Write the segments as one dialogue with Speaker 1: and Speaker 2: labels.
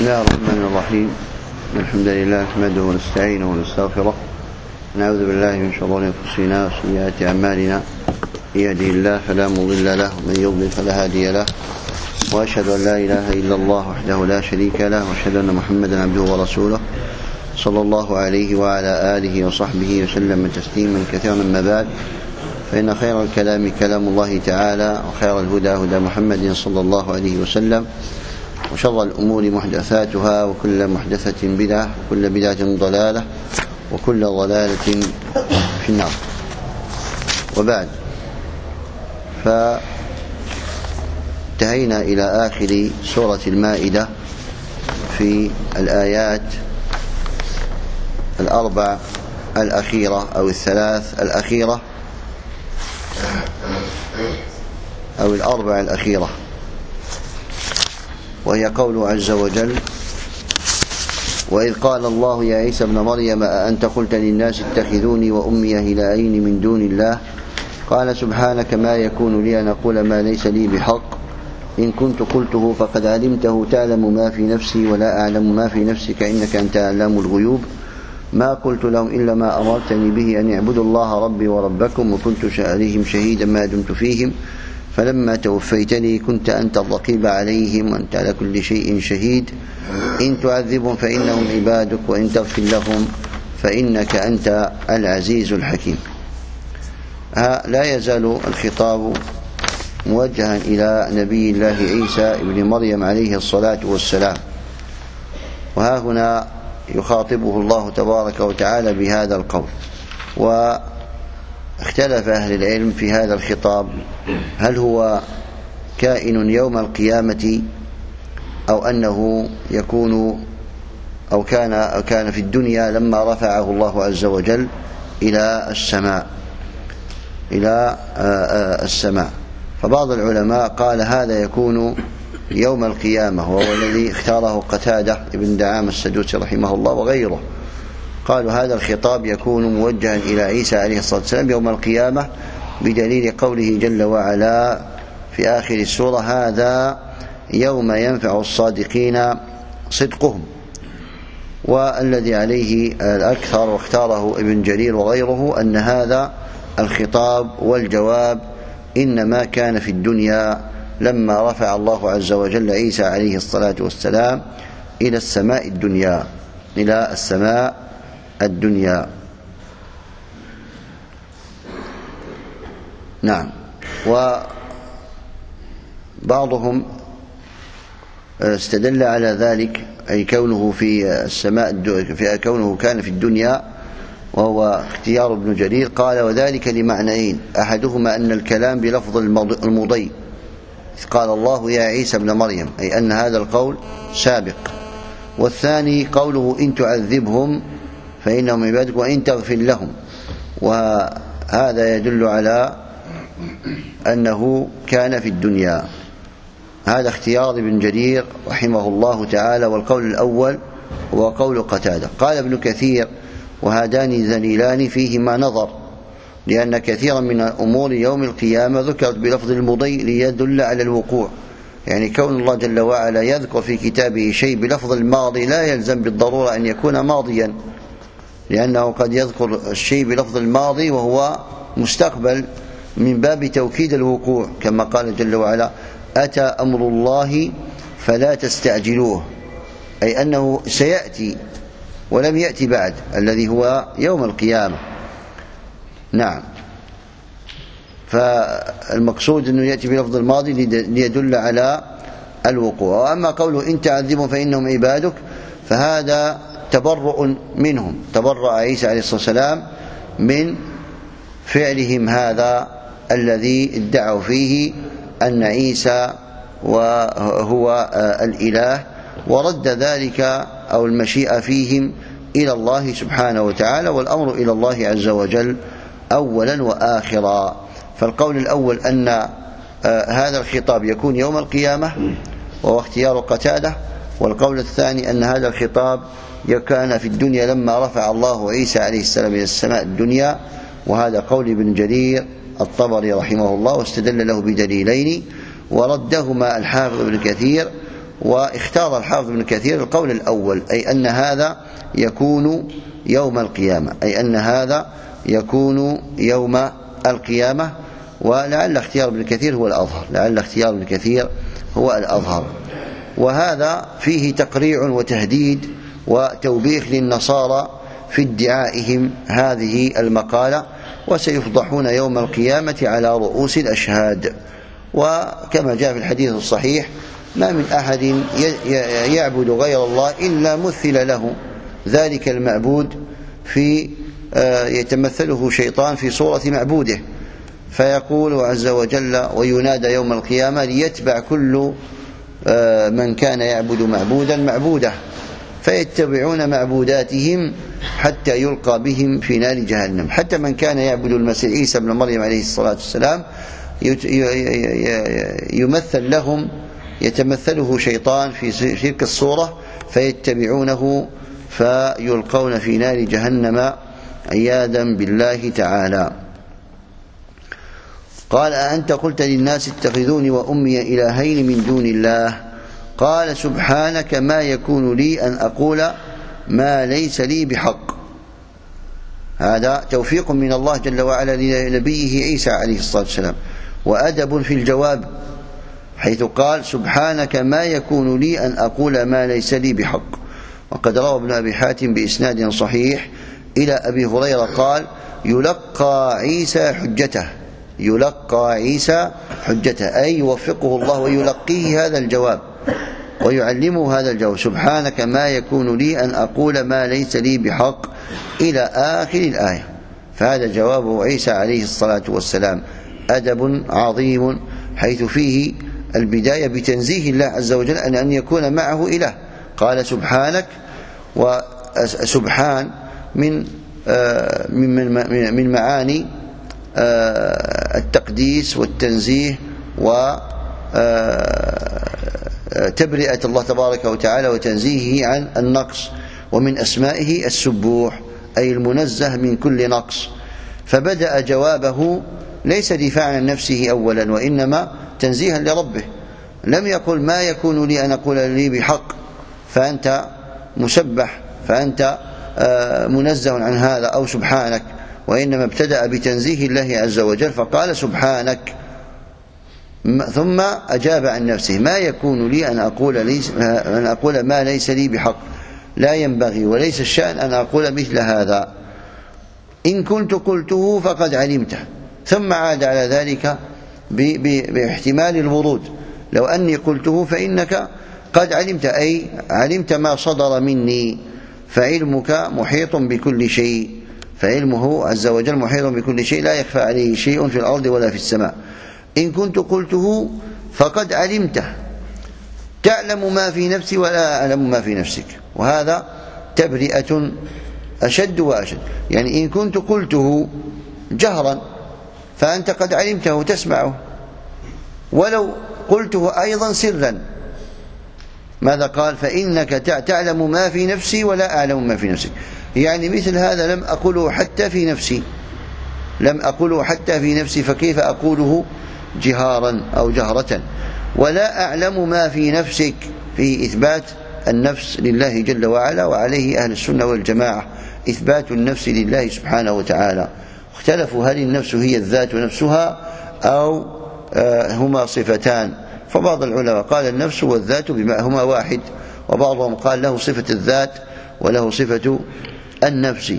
Speaker 1: الله الرحمن الرحيم. الحمد لله نحمده ونستعينه ونستغفره، نعوذ بالله من شرور أنفسنا وسيئات أعمالنا، من يهده الله فلا مضل له ومن يضلل فلا هادي له، وأشهد أن لا إله إلا الله وحده لا شريك له، وأشهد أن محمدا عبده ورسوله صلى الله عليه وعلى آله وصحبه وسلم تسليما كثيرا. أما بعد، فإن خير الكلام كلام الله تعالى، وخير الهدى هدى محمد صلى الله عليه وسلم، وشر الأمور محدثاتها، وكل محدثة بدعة، وكل بدعة ضلالة، وكل ضلالة في النار. وبعد، فانتهينا إلى آخر سورة المائدة في الآيات الأربع الأخيرة أو الثلاث الأخيرة أو الأربع الأخيرة، وهي قوله عز وجل: وإذ قال الله يا عيسى ابن مريم أأنت قلت للناس اتخذوني وأمي إلهين من دون الله قال سبحانك ما يكون لي أن أقول ما ليس لي بحق إن كنت قلته فقد علمته تعلم ما في نفسي ولا أعلم ما في نفسك إنك أنت أعلم الغيوب ما قلت لهم إلا ما أمرتني به أن يعبدوا الله ربي وربكم وكنت عليهم شهيدا ما دمت فيهم فلما توفيتني كنت أنت الرقيب عليهم وأنت على كل شيء شهيد إن تعذبهم فإنهم عبادك وإن تغفر لهم فإنك أنت العزيز الحكيم. لا يزال الخطاب موجها إلى نبي الله عيسى ابن مريم عليه الصلاة والسلام، وها هنا يخاطبه الله تبارك وتعالى بهذا القول. واختلف أهل العلم في هذا الخطاب، هل هو كائن يوم القيامة أو أنه يكون أو كان في الدنيا لما رفعه الله عز وجل إلى السماء. فبعض العلماء قال هذا يكون يوم القيامة، وهو الذي اختاره قتادة ابن دعامة السدوسي رحمه الله وغيره. قالوا هذا الخطاب يكون موجها إلى عيسى عليه الصلاة والسلام يوم القيامة بدليل قوله جل وعلا في آخر السورة: هذا يوم ينفع الصادقين صدقهم. والذي عليه الأكثر واختاره ابن جرير وغيره أن هذا الخطاب والجواب إنما كان في الدنيا لما رفع الله عز وجل عيسى عليه الصلاة والسلام إلى السماء الدنيا. نعم. وبعضهم استدل على ذلك، أي كونه في السماء، كونه كان في الدنيا، وهو اختيار ابن جرير. قال: وذلك لمعنيين: أحدهما أن الكلام بلفظ المضي، قال الله يا عيسى ابن مريم، أي أن هذا القول سابق. والثاني قوله إن تعذبهم فإنهم عبادك وإن تغفر لهم، وهذا يدل على أنه كان في الدنيا. هذا اختيار ابن جرير رحمه الله تعالى. والقول الأول هو قول قتادة. قال ابن كثير: وهذان دليلان فيهما نظر، لأن كثيرا من الأمور يوم القيامة ذكرت بلفظ المضي ليدل على الوقوع. يعني كون الله جل وعلا يذكر في كتابه شيء بلفظ الماضي لا يلزم بالضرورة أن يكون ماضيا، لأنه قد يذكر الشيء بلفظ الماضي وهو مستقبل من باب توكيد الوقوع، كما قال جل وعلا: أتى أمر الله فلا تستعجلوه، أي أنه سيأتي ولم يأتي بعد، الذي هو يوم القيامة. نعم. فالمقصود أنه يأتي بلفظ الماضي ليدل على الوقوع. وأما قوله إن تعذبهم فإنهم عبادك، فهذا تبرؤ منهم، تبرأ عيسى عليه الصلاة والسلام من فعلهم هذا الذي ادعوا فيه أن عيسى وهو الإله، ورد ذلك أو المشيئة فيهم إلى الله سبحانه وتعالى، والأمر إلى الله عز وجل أولا وآخرا. فالقول الأول أن هذا الخطاب يكون يوم القيامة وهو اختيار قتادة، والقول الثاني أن هذا الخطاب كان في الدنيا لما رفع الله عيسى عليه السلام إلى السماء الدنيا، وهذا قول ابن جرير الطبري رحمه الله، واستدل له بدليلين، وردهما الحافظ ابن كثير واختار الحافظ ابن كثير القول الأول، أي أن هذا يكون يوم القيامة، أي أن هذا يكون يوم القيامة. ولعل اختيار ابن كثير هو الأظهر، لعل اختيار ابن كثير هو الأظهر. وهذا فيه تقريع وتهديد وتوبيخ للنصارى في ادعائهم هذه المقالة، وسيفضحون يوم القيامة على رؤوس الأشهاد. وكما جاء في الحديث الصحيح: ما من أحد يعبد غير الله إلا مثل له ذلك المعبود يتمثله شيطان في صورة معبوده، فيقول عز وجل: وينادى يوم القيامة ليتبع كل من كان يعبد معبودا معبوده، فيتبعون معبوداتهم حتى يلقى بهم في نار جهنم. حتى من كان يعبد المسيح عيسى ابن مريم عليه الصلاة والسلام يمثل لهم، يتمثله شيطان في تلك الصورة، فيتبعونه فيلقون في نار جهنم عياذا بالله تعالى. قال: أأنت قلت للناس اتخذوني وأمي إلهين من دون الله؟ قال: سبحانك ما يكون لي أن أقول ما ليس لي بحق. هذا توفيق من الله جل وعلا لنبيه عيسى عليه الصلاة والسلام، وأدب في الجواب، حيث قال: سبحانك ما يكون لي أن أقول ما ليس لي بحق. وقد روى ابن أبي حاتم بإسناد صحيح إلى أبي هريرة قال: يلقى عيسى حجته، يلقى عيسى حجته، أي يوفقه الله ويلقيه هذا الجواب ويعلمه هذا الجواب: سبحانك ما يكون لي أن أقول ما ليس لي بحق، إلى آخر الآية. فهذا جواب عيسى عليه الصلاة والسلام أدب عظيم، حيث فيه البداية بتنزيه الله عز وجل أن يكون معه إله. قال: سبحانك، وسبحان من معاني التقديس والتنزيه وتبرئة الله تبارك وتعالى وتنزيهه عن النقص. ومن أسمائه السبوح، أي المنزه من كل نقص. فبدأ جوابه ليس دفاعا عن نفسه أولا، وإنما تنزيها لربه. لم يقل: ما يكون لي أن أقول لي بحق، فأنت مسبح، فأنت منزه عن هذا، أو سبحانك، وإنما ابتدأ بتنزيه الله عز وجل فقال: سبحانك، ثم أجاب عن نفسه: ما يكون لي أن أقول ما ليس لي بحق، لا ينبغي وليس الشأن أن أقول مثل هذا، إن كنت قلته فقد علمته. ثم عاد على ذلك باحتمال الورود: لو أني قلته فإنك قد علمت، أي علمت ما صدر مني، فعلمك محيط بكل شيء، فعلمه عز وجل محيط بكل شيء، لا يخفى عليه شيء في الأرض ولا في السماء. إن كنت قلته فقد علمته، تعلم ما في نفسي ولا أعلم ما في نفسك. وهذا تبرئة أشد وأشد. يعني إن كنت قلته جهرا فأنت قد علمته تسمعه، ولو قلته أيضا سرا، ماذا قال؟ فإنك تعلم ما في نفسي ولا أعلم ما في نفسك. يعني مثل هذا لم أقوله حتى في نفسي، لم أقوله حتى في نفسي، فكيف أقوله جهارا أو جهرة؟ ولا أعلم ما في نفسك، في إثبات النفس لله جل وعلا، وعليه أهل السنة والجماعة، إثبات النفس لله سبحانه وتعالى. اختلفوا هل النفس هي الذات نفسها أو هما صفتان. فبعض العلماء قال النفس والذات بما هما واحد، وبعضهم قال له صفة الذات وله صفة النفس.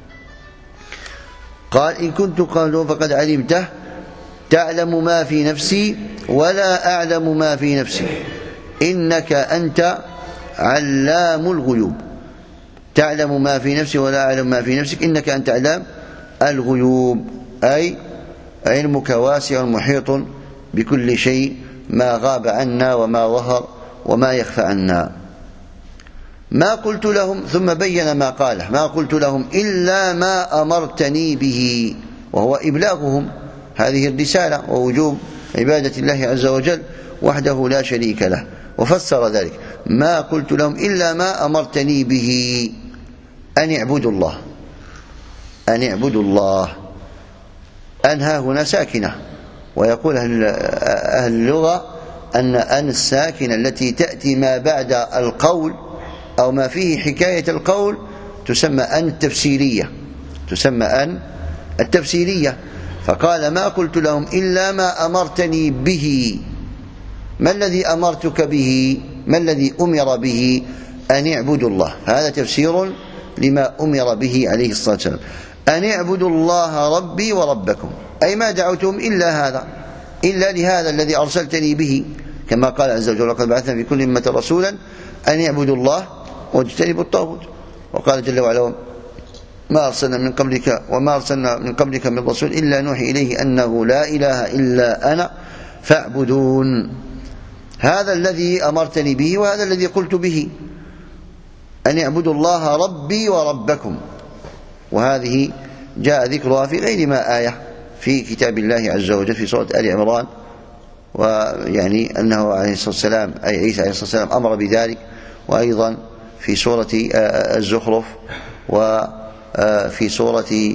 Speaker 1: قال: إن كنت قالوا فقد علمته، تعلم ما في نفسي ولا أعلم ما في نفسي، إنك أنت علام الغيوب. تعلم ما في نفسي ولا أعلم ما في نفسك، إنك أنت علام الغيوب، أي علمك واسع محيط بكل شيء، ما غاب عنا وما ظهر وما يخفى عنا. ما قلت لهم، ثم بين ما قاله: ما قلت لهم إلا ما أمرتني به، وهو إبلاغهم هذه الرسالة ووجوب عبادة الله عز وجل وحده لا شريك له. وفسر ذلك: ما قلت لهم إلا ما أمرتني به، أن اعبدوا الله، أن اعبدوا الله. أنها هنا ساكنة، ويقول أهل اللغة أن الساكنة التي تأتي ما بعد القول أو ما فيه حكاية القول تسمى أن التفسيرية، تسمى أن التفسيرية. فقال ما قلت لهم إلا ما أمرتني به. ما الذي أمرتك به؟ ما الذي أمر به؟ أن اعبدوا الله. هذا تفسير لما أمر به عليه الصلاة والسلام، أن اعبدوا الله ربي وربكم، أي ما دعوتهم إلا هذا، إلا لهذا الذي أرسلتني به، كما قال عز وجل وقد بعثنا في كل أمة رسولا أن يعبدوا الله واجتنبوا الطاغوت. وقال جل وعلا ما أرسلنا من قبلك من رسول إلا نوحي إليه أنه لا إله إلا أنا فاعبدون. هذا الذي أمرتني به وهذا الذي قلت به، أن يعبدوا الله ربي وربكم. وهذه جاء ذكرها في غير ما آية في كتاب الله عز وجل في سورة آل عمران، ويعني أنه عليه الصلاة والسلام أي عيسى عليه الصلاة والسلام أمر بذلك، وأيضا في سورة الزخرف وفي سورة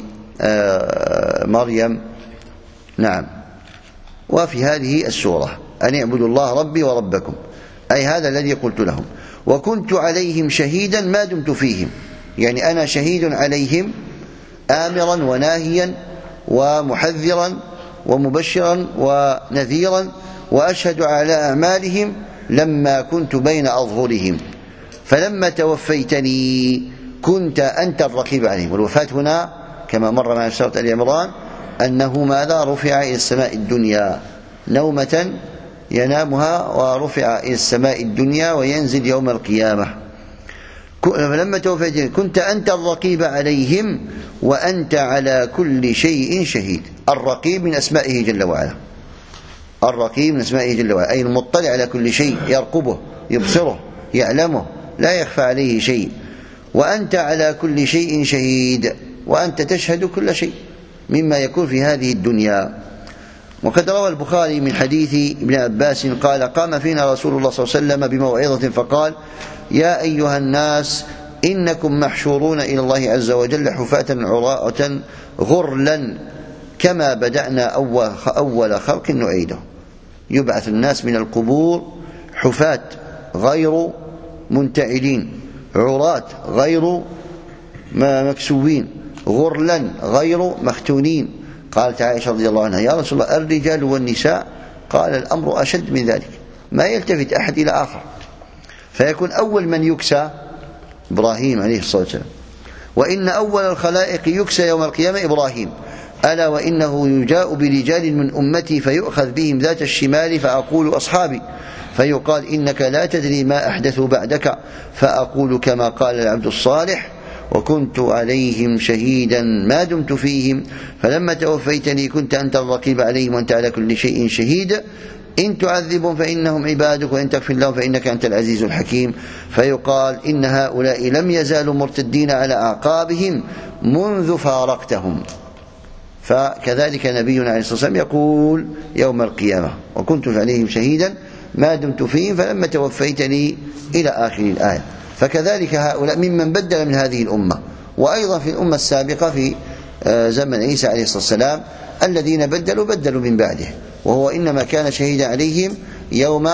Speaker 1: مريم. نعم. وفي هذه السورة أن يعبدوا الله ربي وربكم، أي هذا الذي قلت لهم. وكنت عليهم شهيدا ما دمت فيهم، يعني أنا شهيد عليهم آمرا وناهيا ومحذرا ومبشرا ونذيرا، وأشهد على أعمالهم لما كنت بين أظهرهم. فلما توفيتني كنت أنت الرقيب عليهم. والوفاة هنا كما مر معنا في سورة آل عمران أنه ماذا؟ رفع إلى السماء الدنيا نومة ينامها، ورفع إلى السماء الدنيا وينزل يوم القيامة. فلما توفيتني كنت أنت الرقيب عليهم وأنت على كل شيء شهيد. الرقيب من أسمائه جل وعلا، الرقيب من أسمائه جل وعلا، أي المطلع على كل شيء، يرقبه يبصره يعلمه لا يخفى عليه شيء. وأنت على كل شيء شهيد، وأنت تشهد كل شيء مما يكون في هذه الدنيا. وقد روى البخاري من حديث ابن عباس قال قام فينا رسول الله صلى الله عليه وسلم بموعظة فقال يا أيها الناس إنكم محشورون إلى الله عز وجل حفاة عراة غرلا كما بدأنا أول خلق نعيده. يبعث الناس من القبور حفاة غير منتعلين، عراة غير مكسوين، غرلا غير مختونين. قالت عائشة رضي الله عنها يا رسول الله الرجال والنساء؟ قال الأمر أشد من ذلك، ما يلتفت أحد إلى آخر، فيكون أول من يكسى إبراهيم عليه الصلاة والسلام. وإن أول الخلائق يكسى يوم القيامة إبراهيم، ألا وإنه يجاء برجال من أمتي فيؤخذ بهم ذات الشمال فأقول أصحابي، فيقال إنك لا تدري ما أحدثوا بعدك، فأقول كما قال العبد الصالح وكنت عليهم شهيدا ما دمت فيهم، فلما توفيتني كنت أنت الرقيب عليهم وأنت على كل شيء شهيد. إن تعذبهم فإنهم عبادك وإن تغفر لهم فإنك أنت العزيز الحكيم. فيقال إن هؤلاء لم يزالوا مرتدين على أعقابهم منذ فارقتهم. فكذلك نبينا عليه الصلاة والسلام يقول يوم القيامة وكنت عليهم شهيدا ما دمت فيهم فلما توفيتني إلى آخر الآية. فكذلك هؤلاء ممن بدل من هذه الأمة، وأيضا في الأمة السابقة في زمن عيسى عليه الصلاة والسلام الذين بدلوا من بعده، وهو إنما كان شهيدا عليهم يوم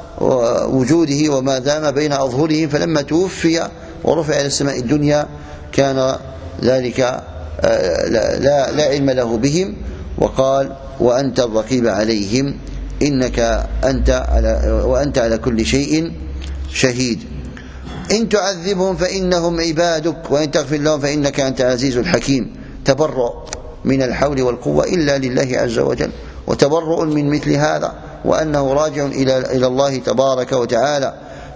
Speaker 1: وجوده وما دام بين أظهرهم، فلما توفي ورفع إلى السماء الدنيا كان ذلك لا علم له بهم، وقال وأنت الرقيب عليهم إنك وأنت على كل شيء شهيد. إن تعذبهم فإنهم عبادك وإن تغفر لهم فإنك أنت العزيز الحكيم. تبرؤ من الحول والقوة إلا لله عز وجل، وتبرؤ من مثل هذا وأنه راجع إلى الله تبارك وتعالى.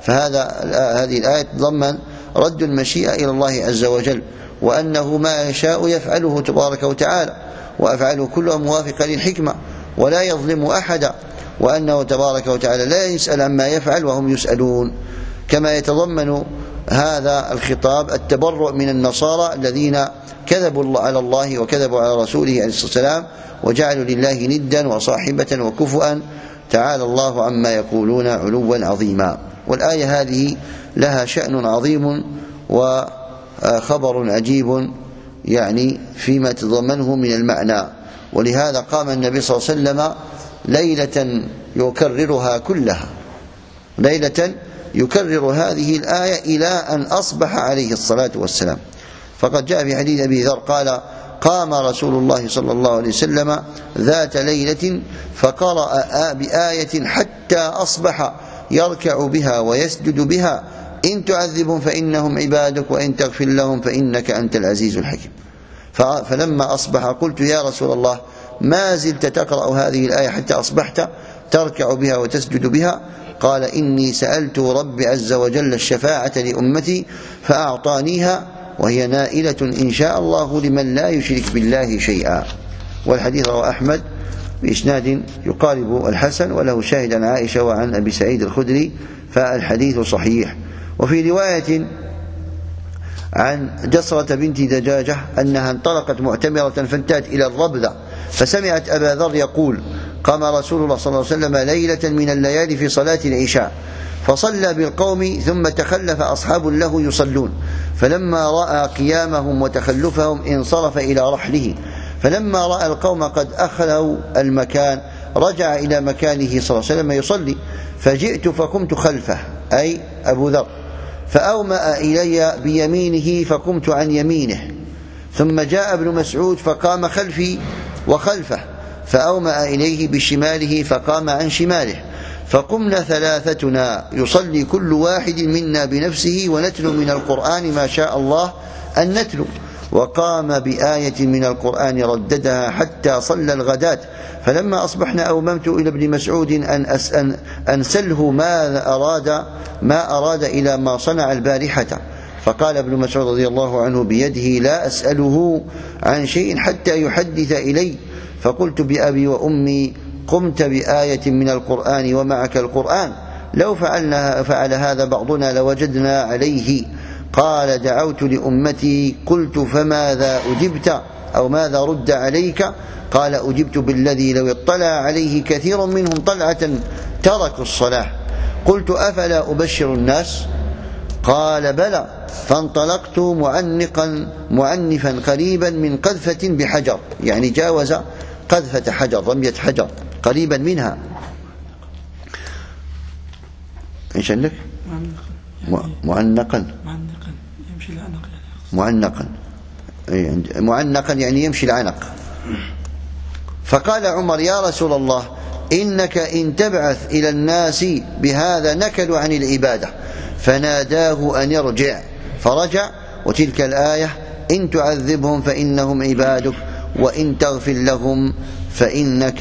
Speaker 1: هذه الآية تضمن رد المشيئة إلى الله عز وجل، وأنه ما يشاء يفعله تبارك وتعالى، وأفعاله كلها موافقة للحكمة ولا يظلم أحدا، وأنه تبارك وتعالى لا يسأل عما يفعل وهم يسألون. كما يتضمن هذا الخطاب التبرؤ من النصارى الذين كذبوا على الله وكذبوا على رسوله عليه الصلاة والسلام وجعلوا لله ندا وصاحبة وكفؤا، تعالى الله عما يقولون علوا عظيما. والآية هذه لها شأن عظيم وخبر عجيب يعني فيما تضمنه من المعنى، ولهذا قام النبي صلى الله عليه وسلم ليلة يكررها كلها، ليلة يكرر هذه الآية إلى أن أصبح عليه الصلاة والسلام. فقد جاء في حديث أبي ذر قال: قام رسول الله صلى الله عليه وسلم ذات ليلة فقرأ بآية حتى أصبح يركع بها ويسجد بها: إن تعذبهم فإنهم عبادك وإن تغفر لهم فإنك أنت العزيز الحكيم. فلما أصبح قلت: يا رسول الله، ما زلت تقرأ هذه الآية حتى أصبحت تركع بها وتسجد بها؟ قال: إني سألت ربي عز وجل الشفاعة لأمتي فأعطانيها، وهي نائلة إن شاء الله لمن لا يشرك بالله شيئا. والحديث رواه أحمد بإسناد يقارب الحسن، وله شاهد عن عائشة وعن أبي سعيد الخدري، فالحديث صحيح. وفي رواية عن جسرة بنت دجاجة أنها انطلقت معتمرة فانتهت إلى الربذة فسمعت أبا ذر يقول: قام رسول الله صلى الله عليه وسلم ليلة من الليالي في صلاة العشاء فصلى بالقوم ثم تخلف أصحاب له يصلون، فلما رأى قيامهم وتخلفهم انصرف إلى رحله، فلما رأى القوم قد أخلوا المكان رجع إلى مكانه صلى الله عليه وسلم يصلي، فجئت فقمت خلفه، أي أبو ذر، فأومأ إلي بيمينه فقمت عن يمينه، ثم جاء ابن مسعود فقام خلفي وخلفه، فأومأ إليه بشماله فقام عن شماله، فقمنا ثلاثتنا يصلي كل واحد منا بنفسه ونتلو من القرآن ما شاء الله أن نتلو، وقام بآية من القرآن رددها حتى صلى الغداة، فلما أصبحنا أوممت إلى ابن مسعود أن أنسله ما أراد إلى ما صنع البارحة، فقال ابن مسعود رضي الله عنه بيده: لا أسأله عن شيء حتى يحدث إلي. فقلت بأبي وأمي: قمت بآية من القرآن ومعك القرآن، لو فعل هذا بعضنا لوجدنا عليه. قال: دعوت لأمتي. قلت: فماذا أجبت أو ماذا رد عليك؟ قال: أجبت بالذي لو اطلع عليه كثير منهم طلعة تركوا الصلاة. قلت: أفلا أبشر الناس؟ قال: بلى. فانطلقت معنفا قريبا من قذفة بحجر، يعني جاوز قذفة حجر، رمية حجر قريبا منها. ايش عندك؟ معنقا
Speaker 2: يمشي العنق،
Speaker 1: معنقا يعني يمشي العنق. فقال عمر: يا رسول الله، إنك إن تبعث إلى الناس بهذا نكلوا عن العبادة. فناداه أن يرجع فرجع، وتلك الآية: إن تعذبهم فإنهم عبادك وإن تغفر لهم فإنك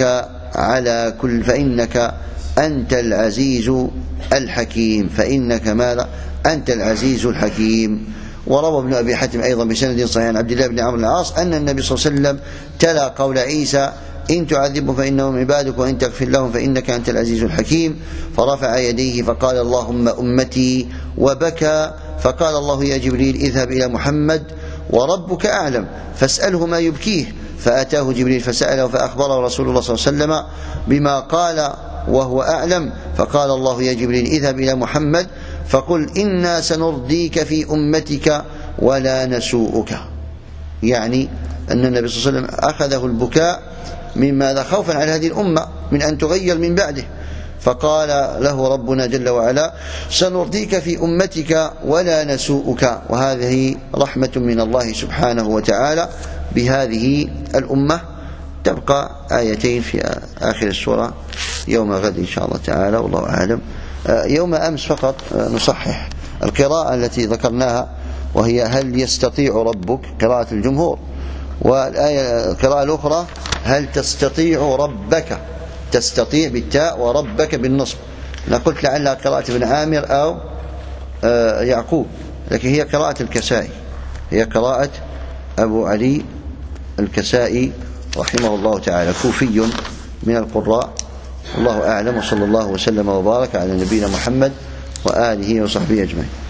Speaker 1: أنت العزيز الحكيم. فإنك ماذا؟ أنت العزيز الحكيم. وروى ابن أبي حاتم أيضا بسند صحيح عن عبد الله بن عمرو بن العاص أن النبي صلى الله عليه وسلم تلا قول عيسى: إن تعذبهم فإنهم عبادك وإن تغفر لهم فإنك أنت العزيز الحكيم، فرفع يديه فقال: اللهم أمتي، وبكى. فقال الله: يا جبريل، اذهب إلى محمد وربك أعلم فاسأله ما يبكيه. فأتاه جبريل فسأله فأخبره رسول الله صلى الله عليه وسلم بما قال وهو أعلم. فقال الله: يا جبريل، اذهب إلى محمد فقل: إنا سنرضيك في أمتك ولا نسوءك. يعني أن النبي صلى الله عليه وسلم أخذه البكاء مما خوفا على هذه الأمة من أن تغير من بعده، فقال له ربنا جل وعلا: سنرضيك في أمتك ولا نسوءك. وهذه رحمة من الله سبحانه وتعالى بهذه الأمة. تبقى آيتين في آخر السورة يوم غد إن شاء الله تعالى، والله أعلم. يوم أمس فقط نصحح القراءة التي ذكرناها، وهي: هل يستطيع ربك، قراءة الجمهور. والآية القراءة الأخرى: هل تستطيع ربك، تستطيع بالتاء وربك بالنصب. أنا قلت لعلها قراءة ابن عامر أو يعقوب، لكن هي قراءة الكسائي، هي قراءة أبو علي الكسائي رحمه الله تعالى، كوفي من القراء. الله أعلم، وصلى الله وسلم وبارك على نبينا محمد وآله وصحبه أجمعين.